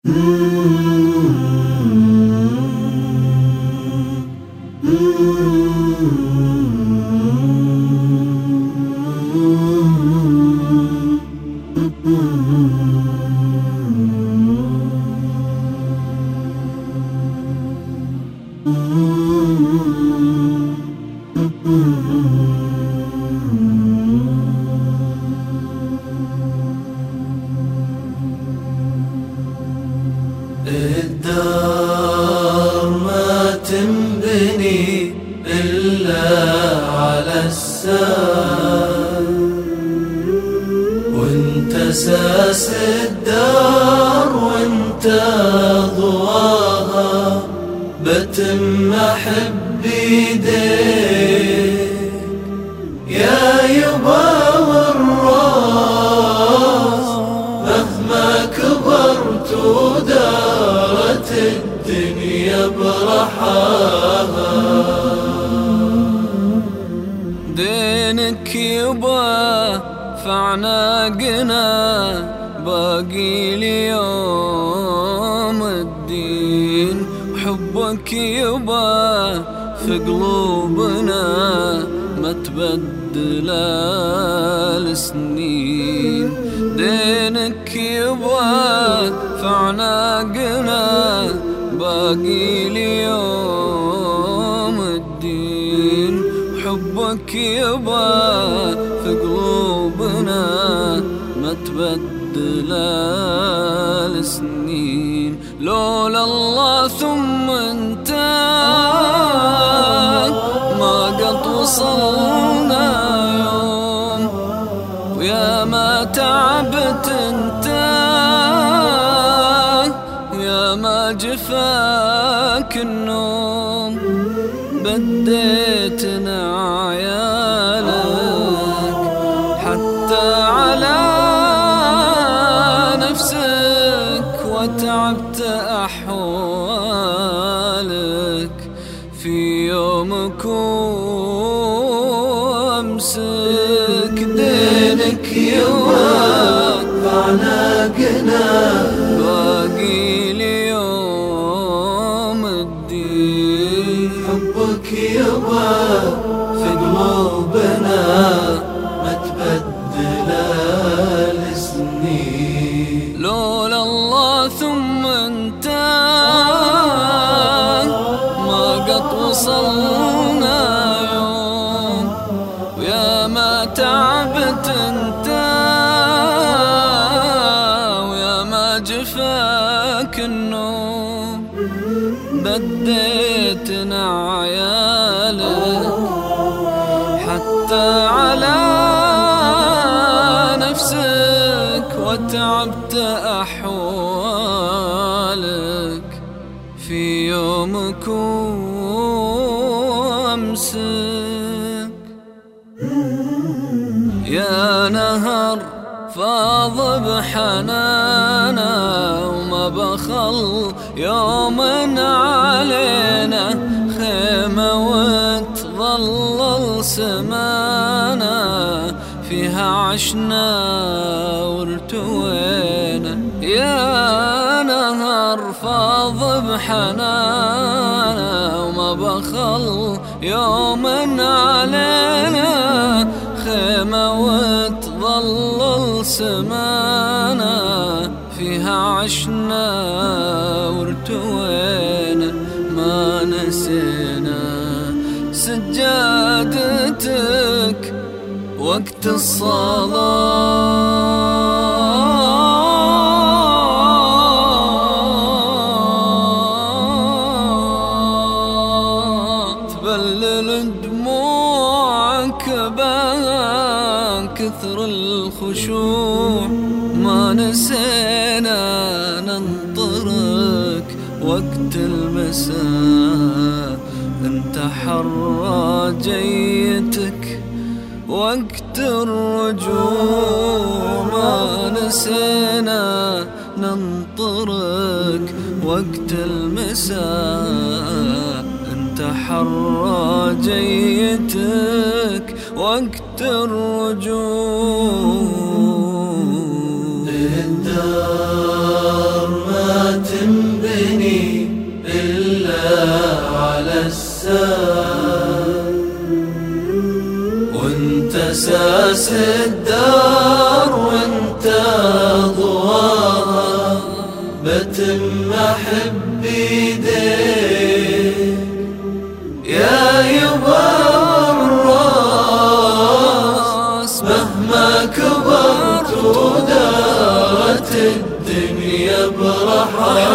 الدار ما تنبني إلا على السال، وانت اساس الدار وانت ضواها، بتم احب ايديك يا يبا والراس، مهما كبرت ودارت الدنيا برحاها. دينك يبا فعناقنا باقي ليوم الدين، وحبك يبا في قلوبنا ما تبدل السنين. دينك يبا فعناقنا باقي ليوم الدين، وحبك يبا في قلوبنا ما تبدل السنين. لولا الله ثم انت ما قد وصلنا يوم، ويا ما تعبت انت يا ما جفاك النوم. بديتنا عيالك حتى على نفسك، وتعبت أحوالك في يومك وأمسك. دينك يوم فعناقنا باقي ليوم الدين، حبك يبا في قلوبنا ما تبدل السنين. لولا الله ثم انت ما قد وصلنا يوم، ويا ما تعبت انت ويا ما جفاك النوم. بديتنا عيالك حتى على نفسك، وتعبت أحوالك في يومك وأمسك. يا نهر فاض بحنانا وما بخل يوم علينا، خيمة وتظلل سمانا فيها عشنا وارتوينا. يا نهر فاض بحنانا وما بخل يوم علينا، خيمة وتظلل سمانا فيها عشنا وارتوينا. ما نسينا سجادتك وقت الصلاة، تبلل دموعك بان كثر الخشوع. ما نسينا ننطرك وقت المساء، انت حرى جيتك وقت الرجوع. ما نسينا ننطرك وقت المساء، انت حرى جيتك وقت الرجوع. الدار ما الدار وانت ضواها بتم احب ايديك يا يبا الراس مهما كبرت ودارت الدنيا برحالك